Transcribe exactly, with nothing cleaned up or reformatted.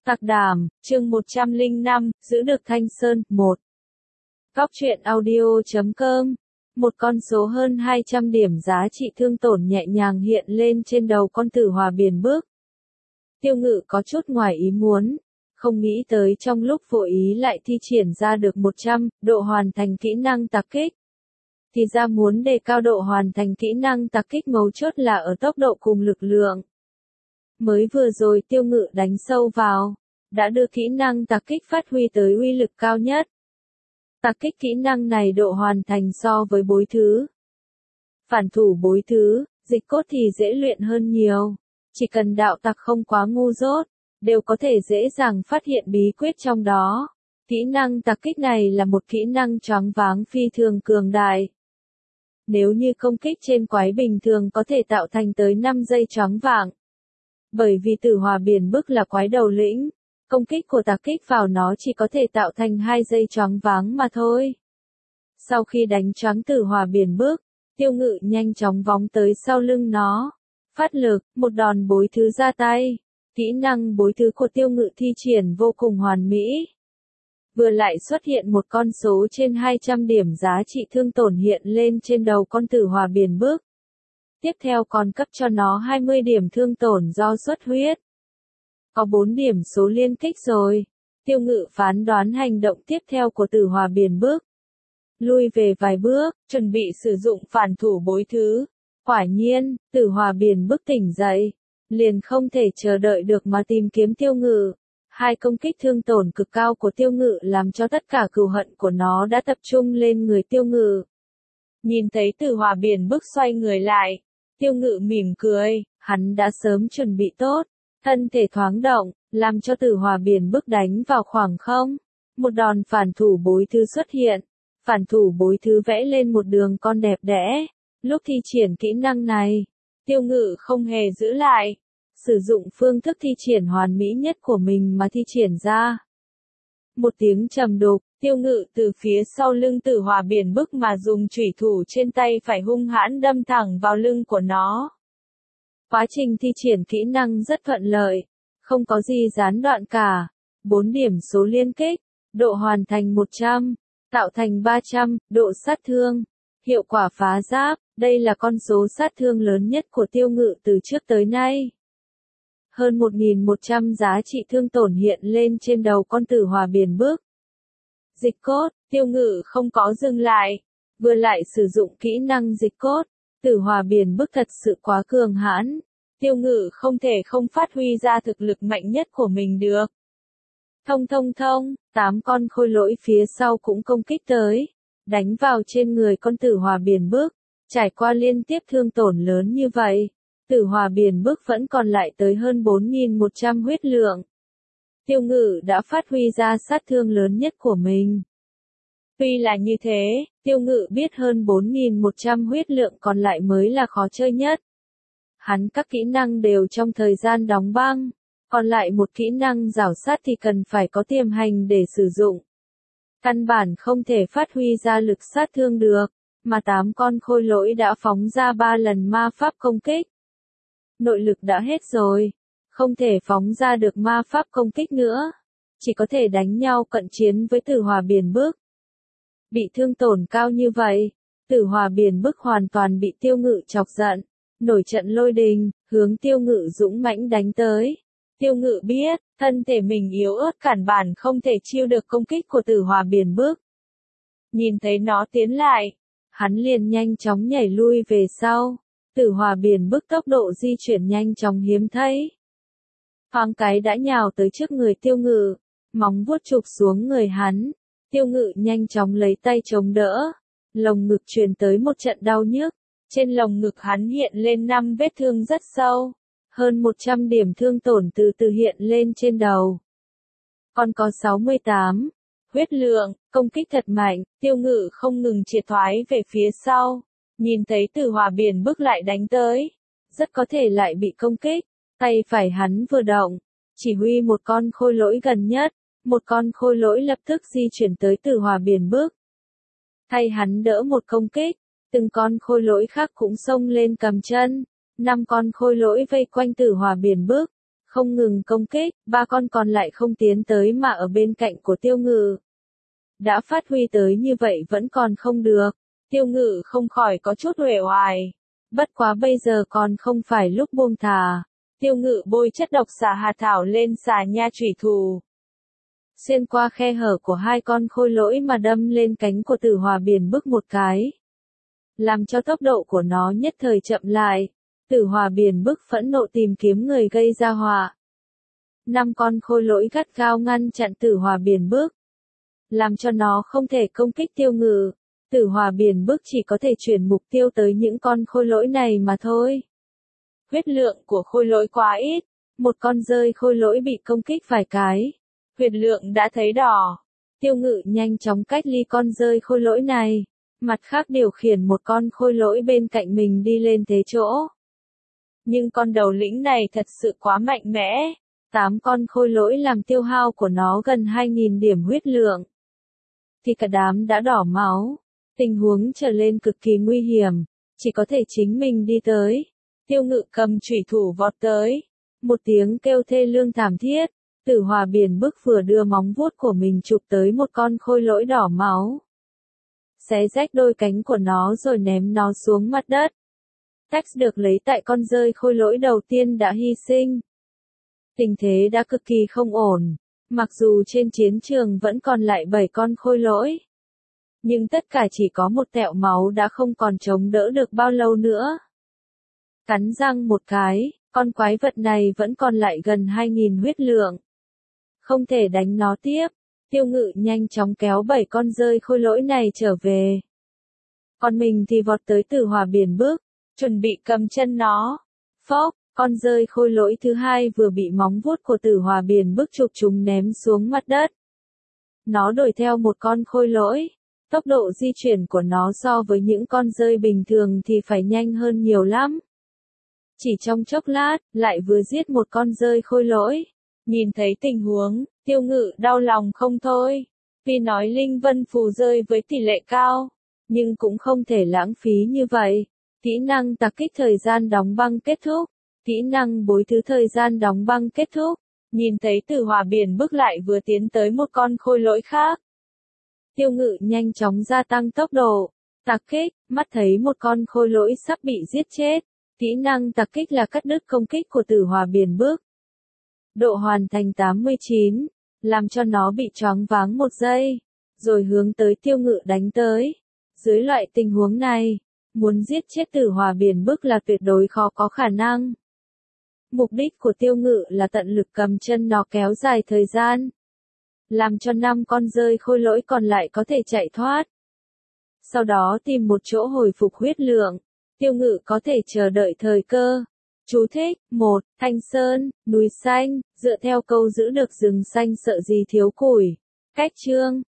Tạc Đàm, chương một trăm lẻ năm, giữ được Thanh Sơn, một. Góc truyện audio chấm com. Một con số hơn hai trăm điểm giá trị thương tổn nhẹ nhàng hiện lên trên đầu con Tử Hòa Biển Bước. Tiêu Ngự có chút ngoài ý muốn, không nghĩ tới trong lúc vô ý lại thi triển ra được một trăm độ hoàn thành kỹ năng tạc kích. Thì ra muốn đề cao độ hoàn thành kỹ năng tạc kích mấu chốt là ở tốc độ cùng lực lượng. Mới vừa rồi Tiêu Ngự đánh sâu vào, đã đưa kỹ năng tạc kích phát huy tới uy lực cao nhất. Tạc kích kỹ năng này độ hoàn thành so với bối thứ. Phản thủ bối thứ, dịch cốt thì dễ luyện hơn nhiều. Chỉ cần đạo tặc không quá ngu dốt, đều có thể dễ dàng phát hiện bí quyết trong đó. Kỹ năng tạc kích này là một kỹ năng choáng váng phi thường cường đại. Nếu như công kích trên quái bình thường có thể tạo thành tới năm giây choáng váng. Bởi vì Tử Hòa Biển Bước là quái đầu lĩnh, công kích của tạc kích vào nó chỉ có thể tạo thành hai giây choáng váng mà thôi. Sau khi đánh choáng Tử Hòa Biển Bước, Tiêu Ngự nhanh chóng vóng tới sau lưng nó. Phát lực, một đòn bối thứ ra tay. Kỹ năng bối thứ của Tiêu Ngự thi triển vô cùng hoàn mỹ. Vừa lại xuất hiện một con số trên hai trăm điểm giá trị thương tổn hiện lên trên đầu con Tử Hòa Biển Bước. Tiếp theo còn cấp cho nó hai mươi điểm thương tổn do xuất huyết. Có bốn điểm số liên kích rồi. Tiêu Ngự phán đoán hành động tiếp theo của Tử Hòa Biển Bước. Lui về vài bước, chuẩn bị sử dụng phản thủ bối thứ. Quả nhiên, Tử Hòa Biển Bước tỉnh dậy. Liền không thể chờ đợi được mà tìm kiếm Tiêu Ngự. Hai công kích thương tổn cực cao của Tiêu Ngự làm cho tất cả cừu hận của nó đã tập trung lên người Tiêu Ngự. Nhìn thấy Tử Hòa Biển Bước xoay người lại. Tiêu Ngự mỉm cười, hắn đã sớm chuẩn bị tốt. Thân thể thoáng động, làm cho Tử Hòa Biển Bước đánh vào khoảng không. Một đòn phản thủ bối thứ xuất hiện. Phản thủ bối thứ vẽ lên một đường con đẹp đẽ. Lúc thi triển kỹ năng này, Tiêu Ngự không hề giữ lại. Sử dụng phương thức thi triển hoàn mỹ nhất của mình mà thi triển ra. Một tiếng trầm đục, Tiêu Ngự từ phía sau lưng Tử Hòa Biển Bước mà dùng chủy thủ trên tay phải hung hãn đâm thẳng vào lưng của nó. Quá trình thi triển kỹ năng rất thuận lợi, không có gì gián đoạn cả. bốn điểm số liên kích, độ hoàn thành một trăm, tạo thành ba trăm, độ sát thương, hiệu quả phá giáp, đây là con số sát thương lớn nhất của Tiêu Ngự từ trước tới nay. Hơn một nghìn một trăm giá trị thương tổn hiện lên trên đầu con Tử Hòa Biển Bước. Dịch cốt, Tiêu Ngự không có dừng lại, vừa lại sử dụng kỹ năng dịch cốt. Tử Hòa Biển Bước thật sự quá cường hãn, Tiêu Ngự không thể không phát huy ra thực lực mạnh nhất của mình được. Thông thông thông, tám con khôi lỗi phía sau cũng công kích tới, đánh vào trên người con Tử Hòa Biển Bước. Trải qua liên tiếp thương tổn lớn như vậy, Tử Hòa Biển Bước vẫn còn lại tới hơn bốn nghìn một trăm huyết lượng. Tiêu Ngự đã phát huy ra sát thương lớn nhất của mình. Tuy là như thế, Tiêu Ngự biết hơn bốn nghìn một trăm huyết lượng còn lại mới là khó chơi nhất. Hắn các kỹ năng đều trong thời gian đóng băng, còn lại một kỹ năng rảo sát thì cần phải có tiềm hành để sử dụng. Căn bản không thể phát huy ra lực sát thương được, mà tám con khôi lỗi đã phóng ra ba lần ma pháp công kích. Nội lực đã hết rồi, không thể phóng ra được ma pháp công kích nữa, chỉ có thể đánh nhau cận chiến với Tử Hòa Biển Bước. Bị thương tổn cao như vậy, Tử Hòa Biển Bước hoàn toàn bị Tiêu Ngự chọc giận, nổi trận lôi đình, hướng Tiêu Ngự dũng mãnh đánh tới. Tiêu Ngự biết, thân thể mình yếu ớt cản bản không thể chiêu được công kích của Tử Hòa Biển Bước. Nhìn thấy nó tiến lại, hắn liền nhanh chóng nhảy lui về sau. Tử Hòa Biển Bước tốc độ di chuyển nhanh chóng hiếm thấy. Thoáng cái đã nhào tới trước người Tiêu Ngự, móng vuốt chụp xuống người hắn. Tiêu Ngự nhanh chóng lấy tay chống đỡ, lồng ngực truyền tới một trận đau nhức. Trên lồng ngực hắn hiện lên năm vết thương rất sâu, hơn một trăm điểm thương tổn từ từ hiện lên trên đầu. Còn có sáu mươi tám huyết lượng, công kích thật mạnh, Tiêu Ngự không ngừng triệt thoái về phía sau. Nhìn thấy Tử Hòa Biển Bước lại đánh tới, rất có thể lại bị công kích. Tay phải hắn vừa động, chỉ huy một con khôi lỗi gần nhất, một con khôi lỗi lập tức di chuyển tới Tử Hòa Biển Bước. Thay hắn đỡ một công kích, từng con khôi lỗi khác cũng xông lên cầm chân, năm con khôi lỗi vây quanh Tử Hòa Biển Bước, không ngừng công kích, ba con còn lại không tiến tới mà ở bên cạnh của Tiêu Ngự. Đã phát huy tới như vậy vẫn còn không được, Tiêu Ngự không khỏi có chút uể oải. Bất quá bây giờ còn không phải lúc buông thà. Tiêu Ngự bôi chất độc xà hà thảo lên xà nha chủy thủ. Xuyên qua khe hở của hai con khôi lỗi mà đâm lên cánh của Tử Hòa Biển Bức một cái. Làm cho tốc độ của nó nhất thời chậm lại. Tử Hòa Biển Bức phẫn nộ tìm kiếm người gây ra họa. Năm con khôi lỗi gắt gao ngăn chặn Tử Hòa Biển Bức. Làm cho nó không thể công kích Tiêu Ngự. Tử Hòa Biển Bức chỉ có thể chuyển mục tiêu tới những con khôi lỗi này mà thôi. Huyết lượng của khôi lỗi quá ít. Một con rơi khôi lỗi bị công kích vài cái. Huyết lượng đã thấy đỏ. Tiêu Ngự nhanh chóng cách ly con rơi khôi lỗi này. Mặt khác điều khiển một con khôi lỗi bên cạnh mình đi lên thế chỗ. Nhưng con đầu lĩnh này thật sự quá mạnh mẽ. Tám con khôi lỗi làm tiêu hao của nó gần hai nghìn điểm huyết lượng. Thì cả đám đã đỏ máu. Tình huống trở lên cực kỳ nguy hiểm. Chỉ có thể chính mình đi tới. Tiêu Ngự cầm chủy thủ vọt tới. Một tiếng kêu thê lương thảm thiết. Tử Hòa Biển Bức vừa đưa móng vuốt của mình chụp tới một con khôi lỗi đỏ máu. Xé rách đôi cánh của nó rồi ném nó xuống mặt đất. Tax được lấy tại con rơi khôi lỗi đầu tiên đã hy sinh. Tình thế đã cực kỳ không ổn. Mặc dù trên chiến trường vẫn còn lại bảy con khôi lỗi. Nhưng tất cả chỉ có một tẹo máu đã không còn chống đỡ được bao lâu nữa. Cắn răng một cái, con quái vật này vẫn còn lại gần hai nghìn huyết lượng. Không thể đánh nó tiếp. Tiêu Ngự nhanh chóng kéo bảy con rơi khôi lỗi này trở về. Còn mình thì vọt tới Tử Hòa Biển Bức, chuẩn bị cầm chân nó. Phốc, con rơi khôi lỗi thứ hai vừa bị móng vuốt của Tử Hòa Biển Bức chụp chúng ném xuống mặt đất. Nó đuổi theo một con khôi lỗi. Tốc độ di chuyển của nó so với những con rơi bình thường thì phải nhanh hơn nhiều lắm. Chỉ trong chốc lát, lại vừa giết một con rơi khôi lỗi. Nhìn thấy tình huống, Tiêu Ngự đau lòng không thôi. Tuy nói Linh Vân Phù rơi với tỷ lệ cao, nhưng cũng không thể lãng phí như vậy. Kỹ năng tạc kích thời gian đóng băng kết thúc. Kỹ năng bối thứ thời gian đóng băng kết thúc. Nhìn thấy Tử Hòa Biển Bức lại vừa tiến tới một con khôi lỗi khác. Tiêu Ngự nhanh chóng gia tăng tốc độ. Tạc kích, mắt thấy một con khôi lỗi sắp bị giết chết. Kỹ năng tạc kích là cắt đứt công kích của Tử Hòa Biển Bức. Độ hoàn thành tám mươi chín, làm cho nó bị choáng váng một giây, rồi hướng tới Tiêu Ngự đánh tới. Dưới loại tình huống này, muốn giết chết Tử Hòa Biển Bức là tuyệt đối khó có khả năng. Mục đích của Tiêu Ngự là tận lực cầm chân nó kéo dài thời gian, làm cho năm con rơi khôi lỗi còn lại có thể chạy thoát. Sau đó tìm một chỗ hồi phục huyết lượng, Tiêu Ngự có thể chờ đợi thời cơ. Chú thích, một. Thanh Sơn, núi xanh, dựa theo câu giữ được rừng xanh sợ gì thiếu củi. Cách chương